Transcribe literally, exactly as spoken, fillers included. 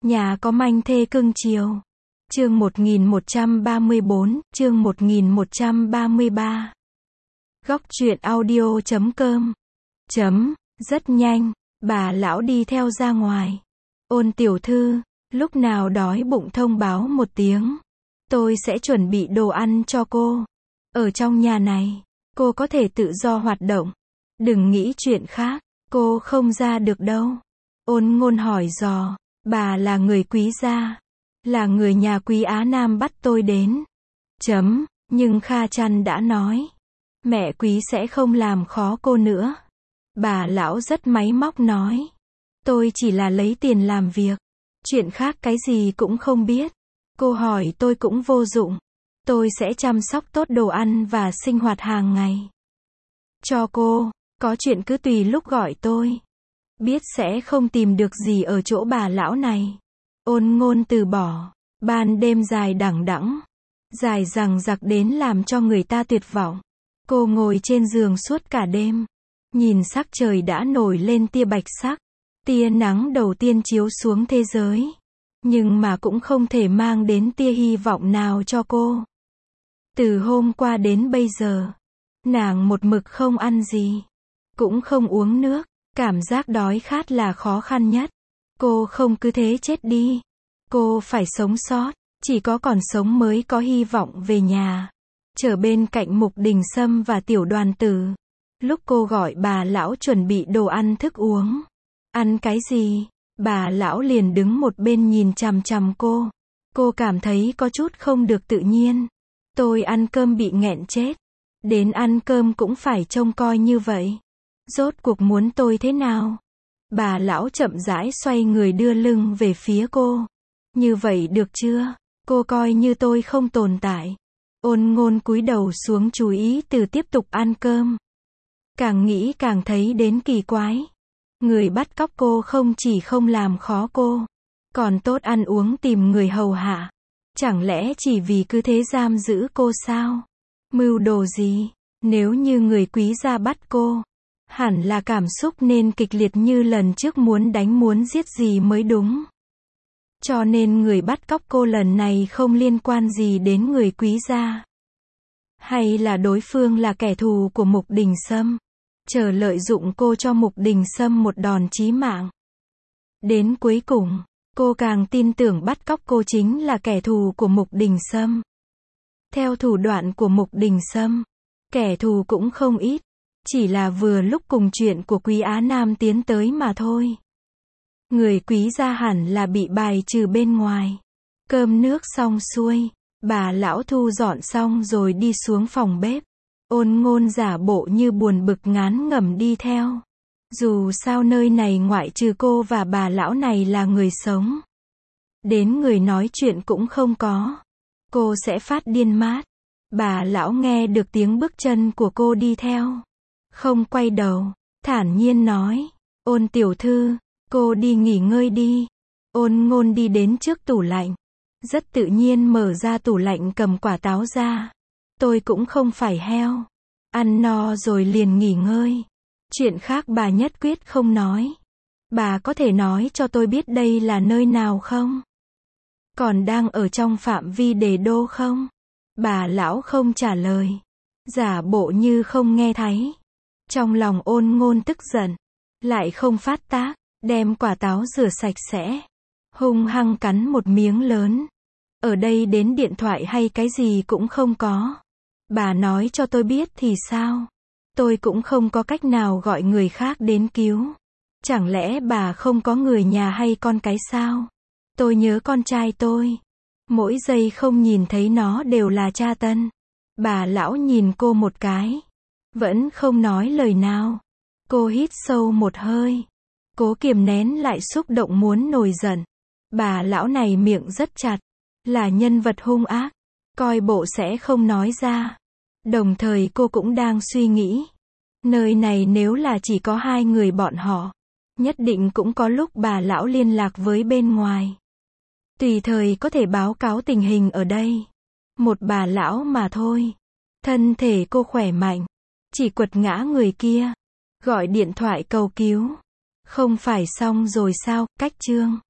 Nhà có manh thê cưng chiều. Chương một nghìn một trăm ba mươi bốn, chương một nghìn một trăm ba mươi ba. Góc truyện audio chấm com. Chấm, rất nhanh, bà lão đi theo ra ngoài. Ôn tiểu thư, lúc nào đói bụng thông báo một tiếng. Tôi sẽ chuẩn bị đồ ăn cho cô. Ở trong nhà này, cô có thể tự do hoạt động. Đừng nghĩ chuyện khác, cô không ra được đâu. Ôn ngôn hỏi dò, bà là người Quý gia, là người nhà Quý Á Nam bắt tôi đến. Chấm, nhưng Kha Chăn đã nói, mẹ Quý sẽ không làm khó cô nữa. Bà lão rất máy móc nói, tôi chỉ là lấy tiền làm việc, chuyện khác cái gì cũng không biết. Cô hỏi tôi cũng vô dụng. Tôi sẽ chăm sóc tốt đồ ăn và sinh hoạt hàng ngày cho cô, có chuyện cứ tùy lúc gọi tôi. Biết sẽ không tìm được gì ở chỗ bà lão này. Ôn ngôn từ bỏ. Ban đêm dài đằng đẵng, dài dằng dặc đến làm cho người ta tuyệt vọng. Cô ngồi trên giường suốt cả đêm, nhìn sắc trời đã nổi lên tia bạch sắc. Tia nắng đầu tiên chiếu xuống thế giới, nhưng mà cũng không thể mang đến tia hy vọng nào cho cô. Từ hôm qua đến bây giờ, nàng một mực không ăn gì, cũng không uống nước. Cảm giác đói khát là khó khăn nhất. Cô không cứ thế chết đi. Cô phải sống sót. Chỉ có còn sống mới có hy vọng về nhà. Trở bên cạnh Mục Đình Sâm và Tiểu Đoàn Tử. Lúc cô gọi bà lão chuẩn bị đồ ăn thức uống. Ăn cái gì? Bà lão liền đứng một bên nhìn chằm chằm cô. Cô cảm thấy có chút không được tự nhiên. Tôi ăn cơm bị nghẹn chết. Đến ăn cơm cũng phải trông coi như vậy. Rốt cuộc muốn tôi thế nào? Bà lão chậm rãi xoay người đưa lưng về phía cô. Như vậy được chưa? Cô coi như tôi không tồn tại. Ôn ngôn cúi đầu xuống chú ý từ tiếp tục ăn cơm. Càng nghĩ càng thấy đến kỳ quái. Người bắt cóc cô không chỉ không làm khó cô, còn tốt ăn uống tìm người hầu hạ. Chẳng lẽ chỉ vì cứ thế giam giữ cô sao? Mưu đồ gì? Nếu như người Quý gia bắt cô, hẳn là cảm xúc nên kịch liệt như lần trước muốn đánh muốn giết gì mới đúng. Cho nên người bắt cóc cô lần này không liên quan gì đến người Quý gia. Hay là đối phương là kẻ thù của Mục Đình Sâm, chờ lợi dụng cô cho Mục Đình Sâm một đòn chí mạng. Đến cuối cùng, cô càng tin tưởng bắt cóc cô chính là kẻ thù của Mục Đình Sâm. Theo thủ đoạn của Mục Đình Sâm, kẻ thù cũng không ít. Chỉ là vừa lúc cùng chuyện của Quý Á Nam tiến tới mà thôi. Người Quý gia hẳn là bị bài trừ bên ngoài. Cơm nước xong xuôi, bà lão thu dọn xong rồi đi xuống phòng bếp. Ôn ngôn giả bộ như buồn bực ngán ngẩm đi theo. Dù sao nơi này ngoại trừ cô và bà lão này là người sống. Đến người nói chuyện cũng không có. Cô sẽ phát điên mát. Bà lão nghe được tiếng bước chân của cô đi theo. Không quay đầu, thản nhiên nói, ôn tiểu thư, cô đi nghỉ ngơi đi. Ôn ngôn đi đến trước tủ lạnh, rất tự nhiên mở ra tủ lạnh cầm quả táo ra. Tôi cũng không phải heo, ăn no rồi liền nghỉ ngơi. Chuyện khác bà nhất quyết không nói. Bà có thể nói cho tôi biết đây là nơi nào không? Còn đang ở trong phạm vi đề đô không? Bà lão không trả lời, giả bộ như không nghe thấy. Trong lòng ôn ngôn tức giận, lại không phát tác, đem quả táo rửa sạch sẽ, hung hăng cắn một miếng lớn. Ở đây đến điện thoại hay cái gì cũng không có. Bà nói cho tôi biết thì sao? Tôi cũng không có cách nào gọi người khác đến cứu. Chẳng lẽ bà không có người nhà hay con cái sao? Tôi nhớ con trai tôi. Mỗi giây không nhìn thấy nó đều là tra tấn. Bà lão nhìn cô một cái. Vẫn không nói lời nào. Cô hít sâu một hơi. Cố kiềm nén lại xúc động muốn nổi giận. Bà lão này miệng rất chặt. Là nhân vật hung ác. Coi bộ sẽ không nói ra. Đồng thời cô cũng đang suy nghĩ. Nơi này nếu là chỉ có hai người bọn họ, nhất định cũng có lúc bà lão liên lạc với bên ngoài. Tùy thời có thể báo cáo tình hình ở đây. Một bà lão mà thôi. Thân thể cô khỏe mạnh. Chỉ quật ngã người kia. Gọi điện thoại cầu cứu. Không phải xong rồi sao, cách chương.